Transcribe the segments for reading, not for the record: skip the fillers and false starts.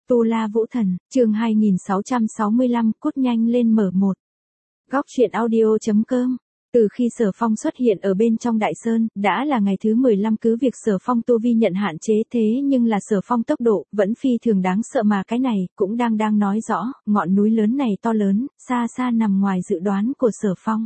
Tu La Vũ Thần, chương 2665, cút nhanh lên mở một. Góc truyện audio.com. Từ khi Sở Phong xuất hiện ở bên trong Đại Sơn, đã là ngày thứ 15 cứ việc Sở Phong tu vi nhận hạn chế thế nhưng là Sở Phong tốc độ vẫn phi thường đáng sợ mà cái này cũng đang nói rõ, ngọn núi lớn này to lớn, xa xa nằm ngoài dự đoán của Sở Phong.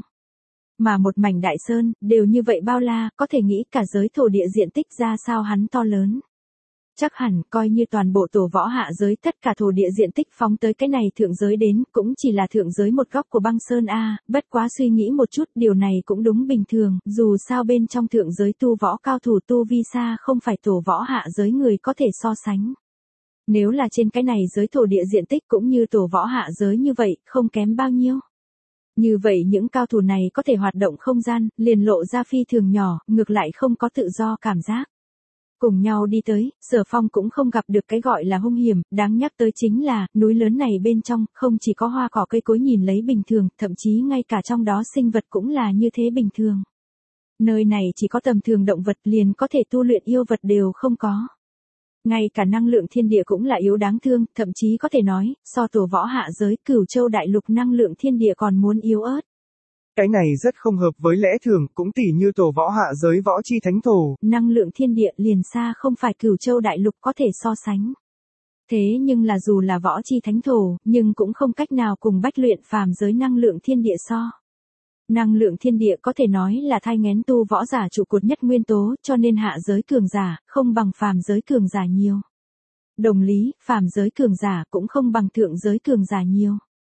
Mà một mảnh Đại Sơn, đều như vậy bao la, có thể nghĩ cả giới thổ địa diện tích ra sao hắn to lớn. Chắc hẳn coi như toàn bộ tổ võ hạ giới tất cả thổ địa diện tích phóng tới cái này thượng giới đến cũng chỉ là thượng giới một góc của băng sơn A, bất quá suy nghĩ một chút điều này cũng đúng bình thường, dù sao bên trong thượng giới tu võ cao thủ tu vi xa không phải tổ võ hạ giới người có thể so sánh. Nếu là trên cái này giới thổ địa diện tích cũng như tổ võ hạ giới như vậy, không kém bao nhiêu. Như vậy những cao thủ này có thể hoạt động không gian, liền lộ ra phi thường nhỏ, ngược lại không có tự do cảm giác. Cùng nhau đi tới, Sở Phong cũng không gặp được cái gọi là hung hiểm, đáng nhắc tới chính là, núi lớn này bên trong, không chỉ có hoa cỏ cây cối nhìn lấy bình thường, thậm chí ngay cả trong đó sinh vật cũng là như thế bình thường. Nơi này chỉ có tầm thường động vật liền có thể tu luyện yêu vật đều không có. Ngay cả năng lượng thiên địa cũng là yếu đáng thương, thậm chí có thể nói, so tổ võ hạ giới Cửu Châu đại lục năng lượng thiên địa còn muốn yếu ớt. Cái này rất không hợp với lẽ thường, cũng tỉ như tổ võ hạ giới võ chi thánh thổ. Năng lượng thiên địa liền xa không phải Cửu Châu đại lục có thể so sánh. Thế nhưng là dù là võ chi thánh thổ, nhưng cũng không cách nào cùng bách luyện phàm giới năng lượng thiên địa so. Năng lượng thiên địa có thể nói là thai nghén tu võ giả trụ cột nhất nguyên tố, cho nên hạ giới cường giả, không bằng phàm giới cường giả nhiều. Đồng lý, phàm giới cường giả cũng không bằng thượng giới cường giả nhiều.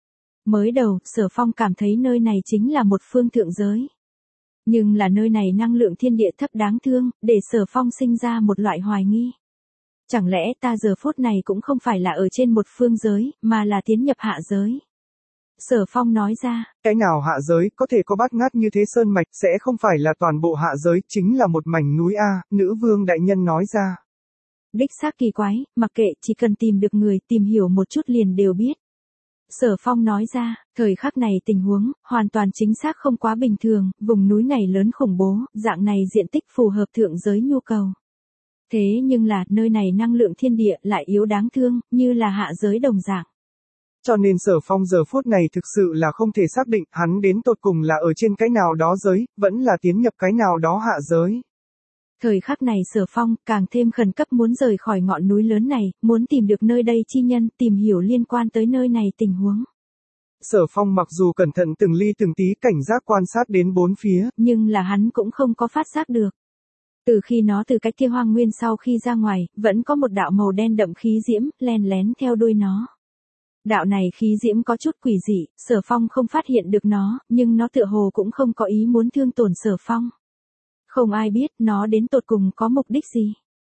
Mới đầu, Sở Phong cảm thấy nơi này chính là một phương thượng giới. Nhưng là nơi này năng lượng thiên địa thấp đáng thương, để Sở Phong sinh ra một loại hoài nghi. Chẳng lẽ ta giờ phút này cũng không phải là ở trên một phương giới, mà là tiến nhập hạ giới. Sở Phong nói ra. Cái nào hạ giới có thể có bát ngát như thế sơn mạch sẽ không phải là toàn bộ hạ giới, chính là một mảnh núi A, nữ vương đại nhân nói ra. Đích xác kỳ quái, mặc kệ chỉ cần tìm được người tìm hiểu một chút liền đều biết. Sở Phong nói ra, thời khắc này tình huống, hoàn toàn chính xác không quá bình thường, vùng núi này lớn khủng bố, dạng này diện tích phù hợp thượng giới nhu cầu. Thế nhưng là, nơi này năng lượng thiên địa lại yếu đáng thương, như là hạ giới đồng dạng. Cho nên Sở Phong giờ phút này thực sự là không thể xác định hắn đến tột cùng là ở trên cái nào đó giới, vẫn là tiến nhập cái nào đó hạ giới. Thời khắc này Sở Phong càng thêm khẩn cấp muốn rời khỏi ngọn núi lớn này, muốn tìm được nơi đây chi nhân, tìm hiểu liên quan tới nơi này tình huống. Sở Phong mặc dù cẩn thận từng ly từng tí cảnh giác quan sát đến bốn phía, nhưng là hắn cũng không có phát giác được. Từ khi nó từ cái kia hoang nguyên sau khi ra ngoài, vẫn có một đạo màu đen đậm khí diễm, len lén theo đuôi nó. Đạo này khí diễm có chút quỷ dị, Sở Phong không phát hiện được nó, nhưng nó tựa hồ cũng không có ý muốn thương tổn Sở Phong. Không ai biết nó đến tột cùng có mục đích gì.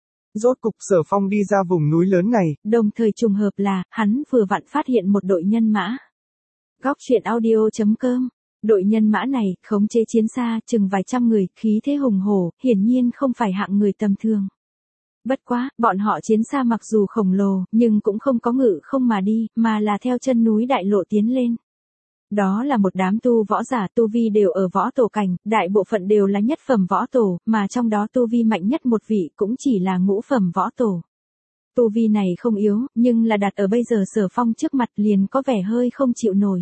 Rốt cục Sở Phong đi ra vùng núi lớn này. Đồng thời trùng hợp là, hắn vừa vặn phát hiện một đội nhân mã. Góc truyện audio.com. Đội nhân mã này, khống chế chiến xa, chừng vài trăm người, khí thế hùng hổ, hiển nhiên không phải hạng người tầm thường. Bất quá, bọn họ chiến xa mặc dù khổng lồ, nhưng cũng không có ngự không mà đi, mà là theo chân núi đại lộ tiến lên. Đó là một đám tu võ giả tu vi đều ở võ tổ cảnh, đại bộ phận đều là nhất phẩm võ tổ, mà trong đó tu vi mạnh nhất một vị cũng chỉ là ngũ phẩm võ tổ. Tu vi này không yếu, nhưng là đặt ở bây giờ Sở Phong trước mặt liền có vẻ hơi không chịu nổi.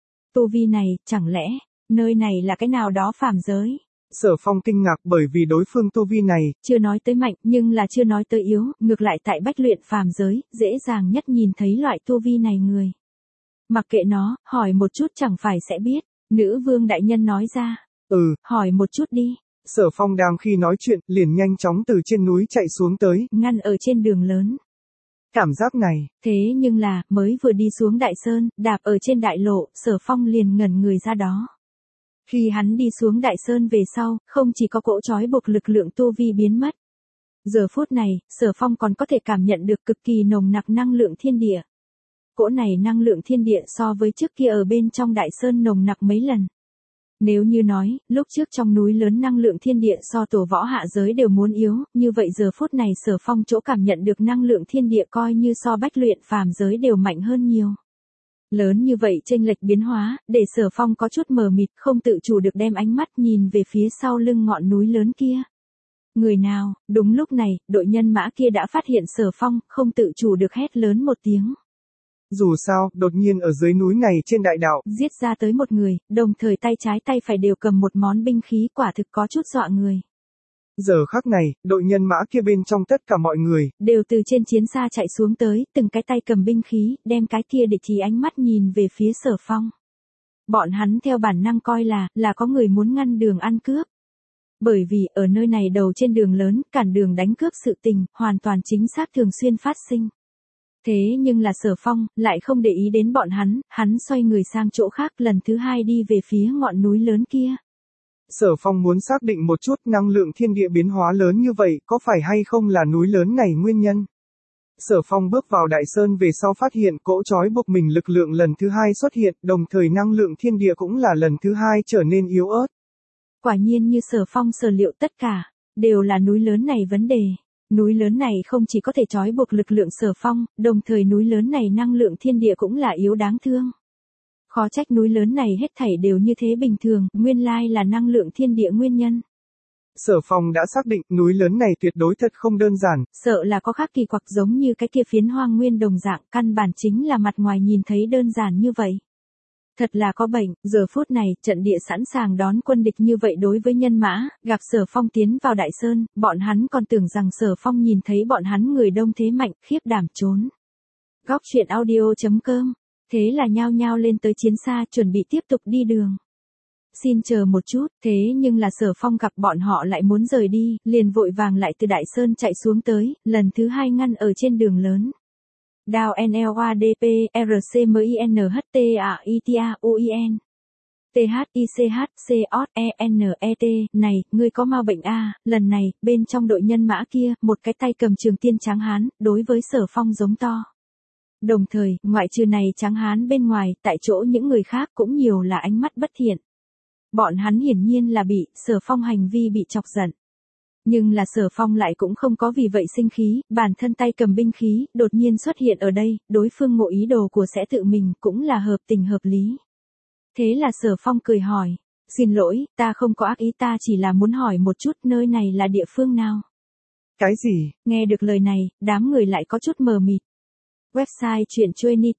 Tu vi này, chẳng lẽ, nơi này là cái nào đó phàm giới? Sở Phong kinh ngạc bởi vì đối phương tu vi này, chưa nói tới mạnh, nhưng là chưa nói tới yếu, ngược lại tại bách luyện phàm giới, dễ dàng nhất nhìn thấy loại tu vi này người. Mặc kệ nó, hỏi một chút chẳng phải sẽ biết, nữ vương đại nhân nói ra. Hỏi một chút đi. Sở Phong đang khi nói chuyện, liền nhanh chóng từ trên núi chạy xuống tới, ngăn ở trên đường lớn. Cảm giác này, thế nhưng là, mới vừa đi xuống Đại Sơn, đạp ở trên đại lộ, Sở Phong liền ngẩn người ra đó. Khi hắn đi xuống Đại Sơn về sau, không chỉ có cỗ trói buộc lực lượng tu vi biến mất. Giờ phút này, Sở Phong còn có thể cảm nhận được cực kỳ nồng nặc năng lượng thiên địa. Cỗ này năng lượng thiên địa so với trước kia ở bên trong Đại Sơn nồng nặc mấy lần. Nếu như nói, lúc trước trong núi lớn năng lượng thiên địa so tổ võ hạ giới đều muốn yếu, như vậy giờ phút này Sở Phong chỗ cảm nhận được năng lượng thiên địa coi như so bách luyện phàm giới đều mạnh hơn nhiều. Lớn như vậy chênh lệch biến hóa, để Sở Phong có chút mờ mịt, không tự chủ được đem ánh mắt nhìn về phía sau lưng ngọn núi lớn kia. Người nào? Đúng lúc này, đội nhân mã kia đã phát hiện Sở Phong, không tự chủ được hét lớn một tiếng. Dù sao, đột nhiên ở dưới núi này trên đại đạo, giết ra tới một người, đồng thời tay trái tay phải đều cầm một món binh khí, quả thực có chút dọa người. Giờ khắc này, đội nhân mã kia bên trong tất cả mọi người, đều từ trên chiến xa chạy xuống tới, từng cái tay cầm binh khí, đem cái kia địch ý ánh mắt nhìn về phía Sở Phong. Bọn hắn theo bản năng coi là có người muốn ngăn đường ăn cướp. Bởi vì, ở nơi này đầu trên đường lớn, cản đường đánh cướp sự tình, hoàn toàn chính xác thường xuyên phát sinh. Thế nhưng là Sở Phong, lại không để ý đến bọn hắn xoay người sang chỗ khác lần thứ hai đi về phía ngọn núi lớn kia. Sở Phong muốn xác định một chút năng lượng thiên địa biến hóa lớn như vậy có phải hay không là núi lớn này nguyên nhân. Sở Phong bước vào Đại Sơn về sau phát hiện cỗ trói buộc mình lực lượng lần thứ hai xuất hiện, đồng thời năng lượng thiên địa cũng là lần thứ hai trở nên yếu ớt. Quả nhiên như Sở Phong sở liệu tất cả, đều là núi lớn này vấn đề. Núi lớn này không chỉ có thể trói buộc lực lượng Sở Phong, đồng thời núi lớn này năng lượng thiên địa cũng là yếu đáng thương. Khó trách núi lớn này hết thảy đều như thế bình thường, nguyên lai là năng lượng thiên địa nguyên nhân. Sở Phong đã xác định núi lớn này tuyệt đối thật không đơn giản. Sợ là có khác kỳ quặc giống như cái kia phiến hoang nguyên đồng dạng, căn bản chính là mặt ngoài nhìn thấy đơn giản như vậy. Thật là có bệnh, giờ phút này, trận địa sẵn sàng đón quân địch như vậy đối với nhân mã, gặp Sở Phong tiến vào Đại Sơn, bọn hắn còn tưởng rằng Sở Phong nhìn thấy bọn hắn người đông thế mạnh, khiếp đảm trốn. Góc truyện audio.com. Thế là nhao nhao lên tới chiến xa chuẩn bị tiếp tục đi đường. Xin chờ một chút, thế nhưng là Sở Phong gặp bọn họ lại muốn rời đi, liền vội vàng lại từ Đại Sơn chạy xuống tới, lần thứ hai ngăn ở trên đường lớn. Đao NLADP, RCMINHTAITAUIN. THICHCOSENET, này, ngươi có ma bệnh a? Lần này, bên trong đội nhân mã kia, một cái tay cầm trường tiên tráng hán, đối với Sở Phong giống to. Đồng thời, ngoại trừ này tráng hán bên ngoài, tại chỗ những người khác cũng nhiều là ánh mắt bất thiện. Bọn hắn hiển nhiên là bị Sở Phong hành vi bị chọc giận. Nhưng là Sở Phong lại cũng không có vì vậy sinh khí, bản thân tay cầm binh khí, đột nhiên xuất hiện ở đây, đối phương ngộ ý đồ của sẽ tự mình, cũng là hợp tình hợp lý. Thế là Sở Phong cười hỏi, xin lỗi, ta không có ác ý, ta chỉ là muốn hỏi một chút nơi này là địa phương nào. Cái gì? Nghe được lời này, đám người lại có chút mờ mịt. Website chuyện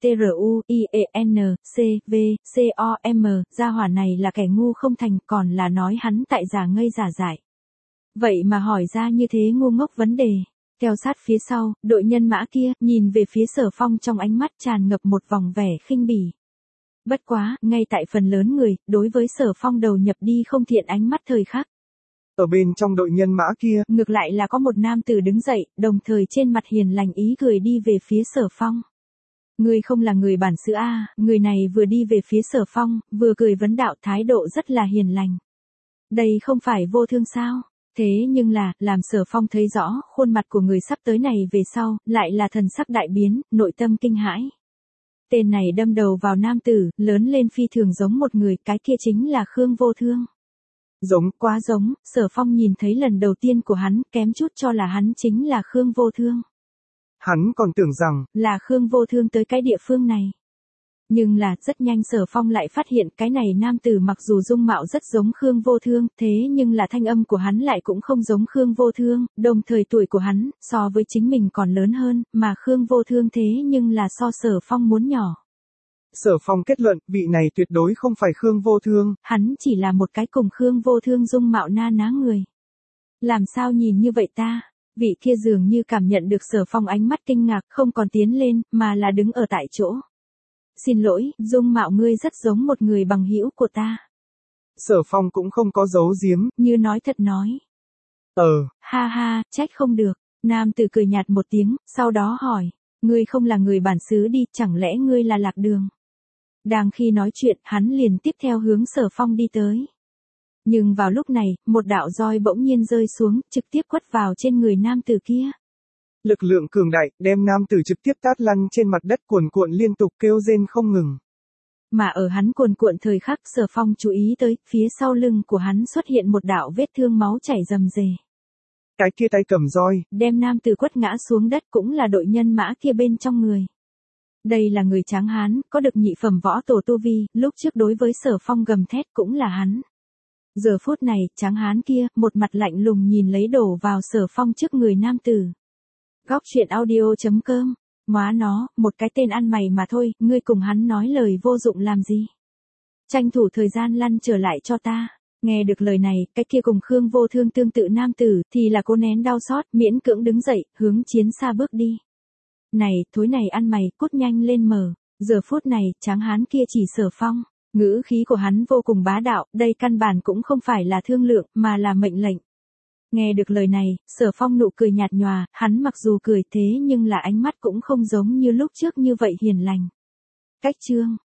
truenitruienc.v.com, gia hỏa này là kẻ ngu không thành, còn là nói hắn tại giả ngây giả dại. Vậy mà hỏi ra như thế ngu ngốc vấn đề. Theo sát phía sau, đội nhân mã kia, nhìn về phía Sở Phong trong ánh mắt tràn ngập một vòng vẻ khinh bỉ. Bất quá, ngay tại phần lớn người, đối với Sở Phong đầu nhập đi không thiện ánh mắt thời khắc. Ở bên trong đội nhân mã kia, ngược lại là có một nam tử đứng dậy, đồng thời trên mặt hiền lành ý cười đi về phía Sở Phong. Người không là người bản xứ a? Người này vừa đi về phía Sở Phong, vừa cười vấn đạo, thái độ rất là hiền lành. Đây không phải Vô Thương sao? Thế nhưng là, làm Sở Phong thấy rõ, khuôn mặt của người sắp tới này về sau, lại là thần sắc đại biến, nội tâm kinh hãi. Tên này đâm đầu vào nam tử, lớn lên phi thường giống một người, cái kia chính là Khương Vô Thương. Giống, quá giống, Sở Phong nhìn thấy lần đầu tiên của hắn, kém chút cho là hắn chính là Khương Vô Thương. Hắn còn tưởng rằng, là Khương Vô Thương tới cái địa phương này. Nhưng là, rất nhanh Sở Phong lại phát hiện cái này nam tử mặc dù dung mạo rất giống Khương Vô Thương, thế nhưng là thanh âm của hắn lại cũng không giống Khương Vô Thương, đồng thời tuổi của hắn, so với chính mình còn lớn hơn, mà Khương Vô Thương thế nhưng là so Sở Phong muốn nhỏ. Sở Phong kết luận, vị này tuyệt đối không phải Khương Vô Thương. Hắn chỉ là một cái cùng Khương Vô Thương dung mạo na ná người. Làm sao nhìn như vậy ta? Vị kia dường như cảm nhận được Sở Phong ánh mắt kinh ngạc, không còn tiến lên, mà là đứng ở tại chỗ. Xin lỗi, dung mạo ngươi rất giống một người bằng hữu của ta. Sở Phong cũng không có giấu giếm, như nói thật nói. Ha ha, trách không được. Nam tử cười nhạt một tiếng, sau đó hỏi, ngươi không là người bản xứ đi, chẳng lẽ ngươi là lạc đường? Đang khi nói chuyện, hắn liền tiếp theo hướng Sở Phong đi tới. Nhưng vào lúc này, một đạo roi bỗng nhiên rơi xuống, trực tiếp quất vào trên người nam tử kia. Lực lượng cường đại, đem nam tử trực tiếp tát lăn trên mặt đất, cuồn cuộn liên tục kêu rên không ngừng. Mà ở hắn cuồn cuộn thời khắc, Sở Phong chú ý tới, phía sau lưng của hắn xuất hiện một đạo vết thương máu chảy rầm rề. Cái kia tay cầm roi, đem nam tử quất ngã xuống đất, cũng là đội nhân mã kia bên trong người. Đây là người tráng hán, có được nhị phẩm võ tổ tu vi, lúc trước đối với Sở Phong gầm thét cũng là hắn. Giờ phút này, tráng hán kia, một mặt lạnh lùng nhìn lấy đổ vào Sở Phong trước người nam tử. Góc truyện audio.com. Móa nó, một cái tên ăn mày mà thôi, ngươi cùng hắn nói lời vô dụng làm gì? Tranh thủ thời gian lăn trở lại cho ta. Nghe được lời này, cái kia cùng Khương Vô Thương tương tự nam tử, thì là cố nén đau xót, miễn cưỡng đứng dậy, hướng chiến xa bước đi. Này, thối này ăn mày, cút nhanh lên mở. Giờ phút này, tráng hán kia chỉ Sở Phong. Ngữ khí của hắn vô cùng bá đạo, đây căn bản cũng không phải là thương lượng, mà là mệnh lệnh. Nghe được lời này, Sở Phong nụ cười nhạt nhòa, hắn mặc dù cười thế nhưng là ánh mắt cũng không giống như lúc trước như vậy hiền lành. Cách chương